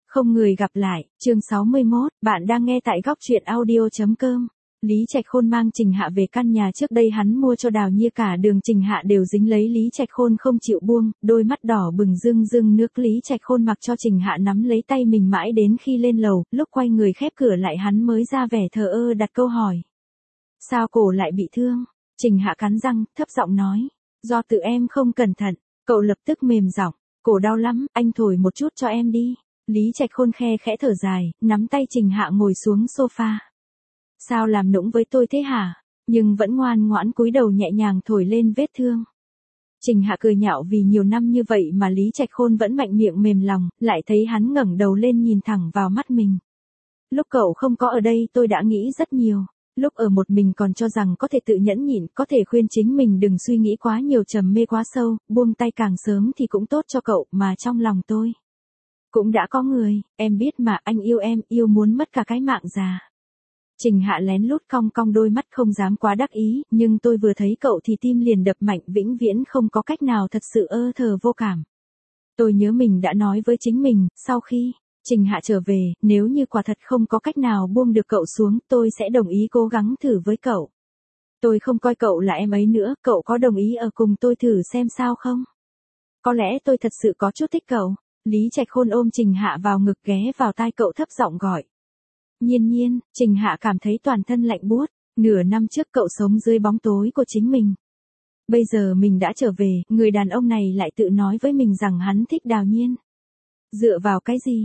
Không người gặp lại, chương 61, bạn đang nghe tại góc truyện audio.com. Lý Trạch Khôn mang Trình Hạ về căn nhà trước đây hắn mua cho Đào Nhiên, cả đường Trình Hạ đều dính lấy Lý Trạch Khôn không chịu buông, đôi mắt đỏ bừng rưng rưng nước. Lý Trạch Khôn mặc cho Trình Hạ nắm lấy tay mình mãi đến khi lên lầu, lúc quay người khép cửa lại hắn mới ra vẻ thờ ơ đặt câu hỏi. Sao cổ lại bị thương? Trình Hạ cắn răng, thấp giọng nói. Do tự em không cẩn thận. Cậu lập tức mềm giọng, cổ đau lắm, anh thổi một chút cho em đi. Lý Trạch Khôn khe khẽ thở dài, nắm tay Trình Hạ ngồi xuống sofa. Sao làm nũng với tôi thế hả? Nhưng vẫn ngoan ngoãn cúi đầu nhẹ nhàng thổi lên vết thương. Trình Hạ cười nhạo vì nhiều năm như vậy mà Lý Trạch Khôn vẫn mạnh miệng mềm lòng, lại thấy hắn ngẩng đầu lên nhìn thẳng vào mắt mình. Lúc cậu không có ở đây tôi đã nghĩ rất nhiều. Lúc ở một mình còn cho rằng có thể tự nhẫn nhịn, có thể khuyên chính mình đừng suy nghĩ quá nhiều, trầm mê quá sâu, buông tay càng sớm thì cũng tốt cho cậu, mà trong lòng tôi cũng đã có người, em biết mà, anh yêu em, yêu muốn mất cả cái mạng già. Trình Hạ lén lút cong cong đôi mắt không dám quá đắc ý, nhưng tôi vừa thấy cậu thì tim liền đập mạnh, vĩnh viễn không có cách nào thật sự thờ vô cảm. Tôi nhớ mình đã nói với chính mình, sau khi Trình Hạ trở về, nếu như quả thật không có cách nào buông được cậu xuống, tôi sẽ đồng ý cố gắng thử với cậu. Tôi không coi cậu là em ấy nữa, cậu có đồng ý ở cùng tôi thử xem sao không? Có lẽ tôi thật sự có chút thích cậu. Lý Trạch Khôn ôm Trình Hạ vào ngực, ghé vào tai cậu thấp giọng gọi. Nhiên Nhiên. Trình Hạ cảm thấy toàn thân lạnh buốt. Nửa năm trước cậu sống dưới bóng tối của chính mình. Bây giờ mình đã trở về, người đàn ông này lại tự nói với mình rằng hắn thích Đào Nhiên. Dựa vào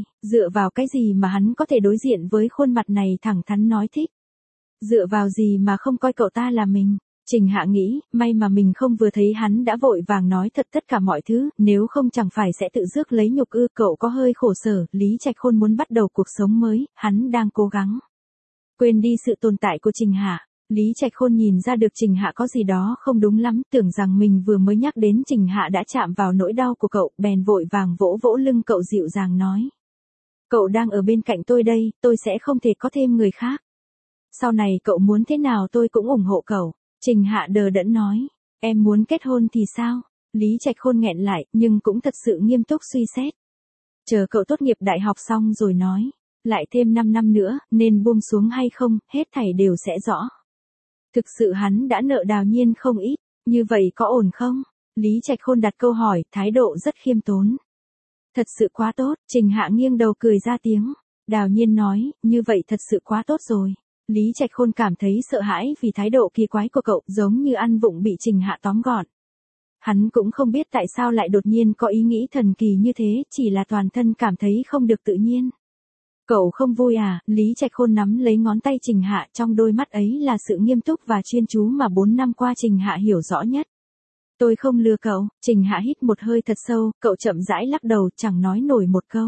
cái gì mà hắn có thể đối diện với khuôn mặt này thẳng thắn nói thích? Dựa vào gì mà không coi cậu ta là mình? Trình Hạ nghĩ, may mà mình không vừa thấy hắn đã vội vàng nói thật tất cả mọi thứ, nếu không chẳng phải sẽ tự rước lấy nhục ư. Cậu có hơi khổ sở, Lý Trạch Khôn muốn bắt đầu cuộc sống mới, hắn đang cố gắng quên đi sự tồn tại của Trình Hạ. Lý Trạch Khôn nhìn ra được Trình Hạ có gì đó không đúng lắm, tưởng rằng mình vừa mới nhắc đến Trình Hạ đã chạm vào nỗi đau của cậu, bèn vội vàng vỗ vỗ lưng cậu dịu dàng nói. Cậu đang ở bên cạnh tôi đây, tôi sẽ không thể có thêm người khác. Sau này cậu muốn thế nào tôi cũng ủng hộ cậu. Trình Hạ đờ đẫn nói, em muốn kết hôn thì sao? Lý Trạch Khôn nghẹn lại, nhưng cũng thật sự nghiêm túc suy xét. Chờ cậu tốt nghiệp đại học xong rồi nói, lại thêm 5 năm nữa, nên buông xuống hay không, hết thảy đều sẽ rõ. Thực sự hắn đã nợ Đào Nhiên không ít, như vậy có ổn không? Lý Trạch Khôn đặt câu hỏi, thái độ rất khiêm tốn. Thật sự quá tốt. Trình Hạ nghiêng đầu cười ra tiếng. Đào Nhiên nói, như vậy thật sự quá tốt rồi. Lý Trạch Khôn cảm thấy sợ hãi vì thái độ kỳ quái của cậu, giống như ăn vụng bị Trình Hạ tóm gọn. Hắn cũng không biết tại sao lại đột nhiên có ý nghĩ thần kỳ như thế, chỉ là toàn thân cảm thấy không được tự nhiên. Cậu không vui à? Lý Trạch Khôn nắm lấy ngón tay Trình Hạ, trong đôi mắt ấy là sự nghiêm túc và chuyên chú mà 4 năm qua Trình Hạ hiểu rõ nhất. Tôi không lừa cậu. Trình Hạ hít một hơi thật sâu, cậu chậm rãi lắc đầu, chẳng nói nổi một câu.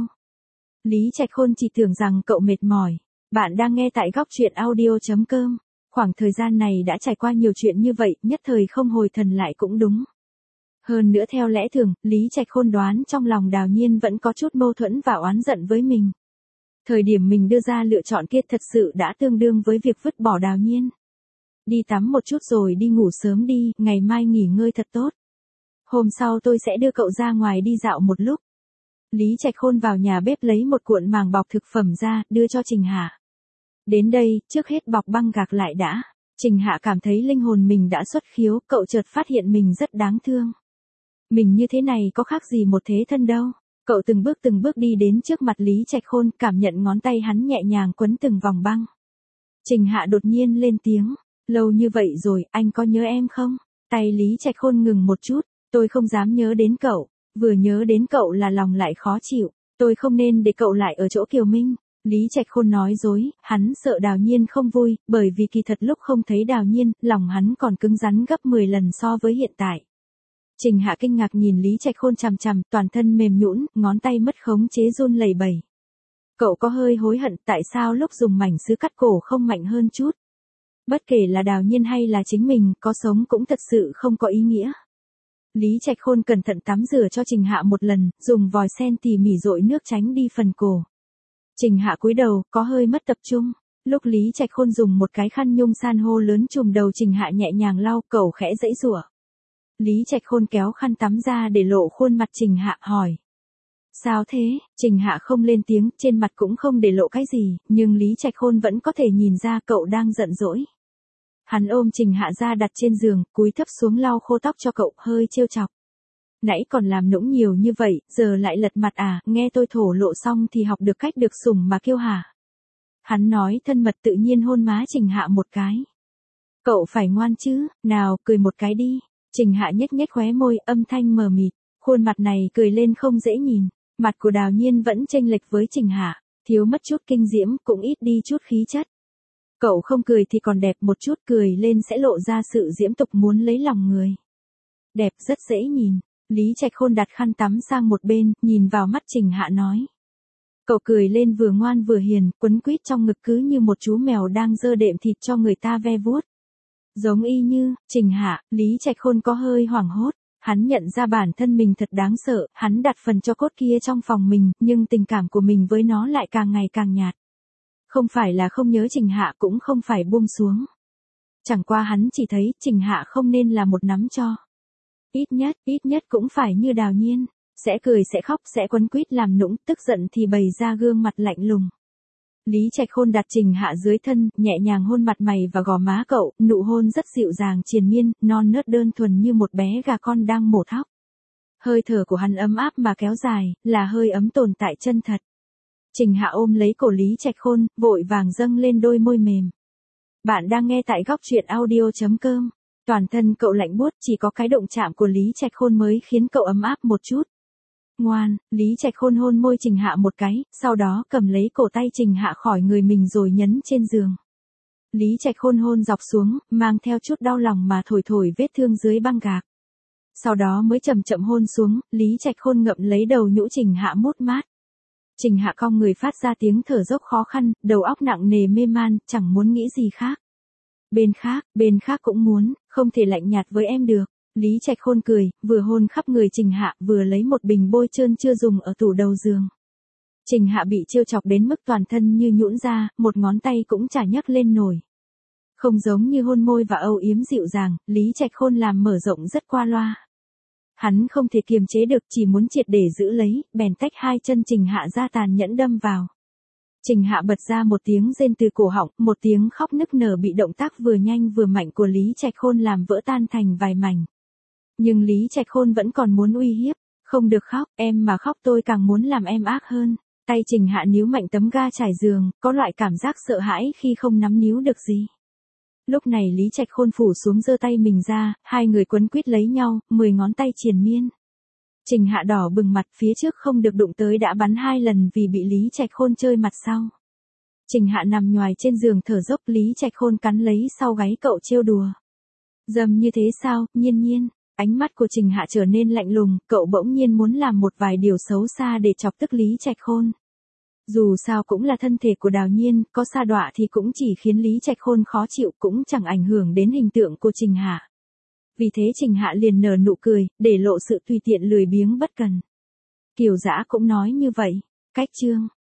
Lý Trạch Khôn chỉ tưởng rằng cậu mệt mỏi. Bạn đang nghe tại góc truyện audio.com. Khoảng thời gian này đã trải qua nhiều chuyện như vậy, nhất thời không hồi thần lại cũng đúng. Hơn nữa theo lẽ thường, Lý Trạch Khôn đoán trong lòng Đào Nhiên vẫn có chút mâu thuẫn và oán giận với mình. Thời điểm mình đưa ra lựa chọn kia thật sự đã tương đương với việc vứt bỏ Đào Nhiên. Đi tắm một chút rồi đi ngủ sớm đi, ngày mai nghỉ ngơi thật tốt. Hôm sau tôi sẽ đưa cậu ra ngoài đi dạo một lúc. Lý Trạch Khôn vào nhà bếp lấy một cuộn màng bọc thực phẩm ra, đưa cho Trình Hạ. Đến đây, trước hết bọc băng gạc lại đã. Trình Hạ cảm thấy linh hồn mình đã xuất khiếu, cậu chợt phát hiện mình rất đáng thương. Mình như thế này có khác gì một thế thân đâu. Cậu từng bước đi đến trước mặt Lý Trạch Khôn, cảm nhận ngón tay hắn nhẹ nhàng quấn từng vòng băng. Trình Hạ đột nhiên lên tiếng, lâu như vậy rồi, anh có nhớ em không? Tay Lý Trạch Khôn ngừng một chút, tôi không dám nhớ đến cậu, vừa nhớ đến cậu là lòng lại khó chịu, tôi không nên để cậu lại ở chỗ Kiều Minh. Lý Trạch Khôn nói dối, hắn sợ Đào Nhiên không vui, bởi vì kỳ thật lúc không thấy Đào Nhiên, lòng hắn còn cứng rắn gấp 10 lần so với hiện tại. Trình Hạ kinh ngạc nhìn Lý Trạch Khôn chằm chằm, toàn thân mềm nhũn, ngón tay mất khống chế run lẩy bẩy. Cậu có hơi hối hận tại sao lúc dùng mảnh sứ cắt cổ không mạnh hơn chút. Bất kể là Đào Nhiên hay là chính mình, có sống cũng thật sự không có ý nghĩa. Lý Trạch Khôn cẩn thận tắm rửa cho Trình Hạ một lần, dùng vòi sen tỉ mỉ dội nước tránh đi phần cổ. Trình Hạ cúi đầu, có hơi mất tập trung. Lúc Lý Trạch Khôn dùng một cái khăn nhung san hô lớn trùm đầu Trình Hạ nhẹ nhàng lau, cậu khẽ giãy giụa. Lý Trạch Khôn kéo khăn tắm ra để lộ khuôn mặt Trình Hạ, hỏi. Sao thế? Trình Hạ không lên tiếng, trên mặt cũng không để lộ cái gì, nhưng Lý Trạch Khôn vẫn có thể nhìn ra cậu đang giận dỗi. Hắn ôm Trình Hạ ra đặt trên giường, cúi thấp xuống lau khô tóc cho cậu, hơi trêu chọc. Nãy còn làm nũng nhiều như vậy, giờ lại lật mặt à, nghe tôi thổ lộ xong thì học được cách được sủng mà kêu hả? Hắn nói thân mật tự nhiên hôn má Trình Hạ một cái. Cậu phải ngoan chứ, nào, cười một cái đi. Trình Hạ nhếch nhếch khóe môi, âm thanh mờ mịt, khuôn mặt này cười lên không dễ nhìn. Mặt của Đào Nhiên vẫn chênh lệch với Trình Hạ, thiếu mất chút kinh diễm, cũng ít đi chút khí chất. Cậu không cười thì còn đẹp một chút, cười lên sẽ lộ ra sự diễm tục muốn lấy lòng người. Đẹp rất dễ nhìn. Lý Trạch Khôn đặt khăn tắm sang một bên, nhìn vào mắt Trình Hạ nói. Cậu cười lên vừa ngoan vừa hiền, quấn quýt trong ngực cứ như một chú mèo đang giơ đệm thịt cho người ta ve vuốt. Giống y như, Trình Hạ, Lý Trạch Khôn có hơi hoảng hốt. Hắn nhận ra bản thân mình thật đáng sợ, hắn đặt phần cho cốt kia trong phòng mình, nhưng tình cảm của mình với nó lại càng ngày càng nhạt. Không phải là không nhớ Trình Hạ, cũng không phải buông xuống. Chẳng qua hắn chỉ thấy Trình Hạ không nên là một nắm cho. Ít nhất cũng phải như Đào Nhiên, sẽ cười sẽ khóc sẽ quấn quýt làm nũng, tức giận thì bày ra gương mặt lạnh lùng. Lý Trạch Khôn đặt Trình Hạ dưới thân, nhẹ nhàng hôn mặt mày và gò má cậu, nụ hôn rất dịu dàng triền miên, non nớt đơn thuần như một bé gà con đang mổ thóc. Hơi thở của hắn ấm áp mà kéo dài, là hơi ấm tồn tại chân thật. Trình Hạ ôm lấy cổ Lý Trạch Khôn, vội vàng dâng lên đôi môi mềm. Bạn đang nghe tại góc truyện audio.com. Toàn thân cậu lạnh buốt, chỉ có cái động chạm của Lý Trạch Khôn mới khiến cậu ấm áp một chút. Ngoan, Lý Trạch Khôn hôn môi Trình Hạ một cái, sau đó cầm lấy cổ tay Trình Hạ khỏi người mình rồi nhấn trên giường. Lý Trạch Khôn hôn dọc xuống, mang theo chút đau lòng mà thổi thổi vết thương dưới băng gạc. Sau đó mới chậm chậm hôn xuống, Lý Trạch Khôn ngậm lấy đầu nhũ Trình Hạ mút mát. Trình Hạ cong người phát ra tiếng thở dốc khó khăn, đầu óc nặng nề mê man, chẳng muốn nghĩ gì khác. Bên khác cũng muốn, không thể lạnh nhạt với em được. Lý Trạch Khôn cười, vừa hôn khắp người Trình Hạ, vừa lấy một bình bôi trơn chưa dùng ở tủ đầu giường. Trình Hạ bị trêu chọc đến mức toàn thân như nhũn ra, một ngón tay cũng chả nhấc lên nổi. Không giống như hôn môi và âu yếm dịu dàng, Lý Trạch Khôn làm mở rộng rất qua loa. Hắn không thể kiềm chế được, chỉ muốn triệt để giữ lấy, bèn tách hai chân Trình Hạ ra tàn nhẫn đâm vào. Trình Hạ bật ra một tiếng rên từ cổ họng, một tiếng khóc nức nở bị động tác vừa nhanh vừa mạnh của Lý Trạch Khôn làm vỡ tan thành vài mảnh. Nhưng Lý Trạch Khôn vẫn còn muốn uy hiếp, không được khóc, em mà khóc tôi càng muốn làm em ác hơn. Tay Trình Hạ níu mạnh tấm ga trải giường, có loại cảm giác sợ hãi khi không nắm níu được gì. Lúc này Lý Trạch Khôn phủ xuống giơ tay mình ra, hai người quấn quýt lấy nhau, 10 ngón tay triền miên. Trình Hạ đỏ bừng mặt, phía trước không được đụng tới đã bắn 2 lần vì bị Lý Trạch Khôn chơi mặt sau. Trình Hạ nằm nhoài trên giường thở dốc, Lý Trạch Khôn cắn lấy sau gáy cậu trêu đùa. Dầm như thế sao, Nhiên. Ánh mắt của Trình Hạ trở nên lạnh lùng, cậu bỗng nhiên muốn làm một vài điều xấu xa để chọc tức Lý Trạch Khôn. Dù sao cũng là thân thể của Đào Nhiên, có sa đọa thì cũng chỉ khiến Lý Trạch Khôn khó chịu, cũng chẳng ảnh hưởng đến hình tượng của Trình Hạ. Vì thế Trình Hạ liền nở nụ cười, để lộ sự tùy tiện lười biếng bất cần. Kiều Dã cũng nói như vậy. Cách chương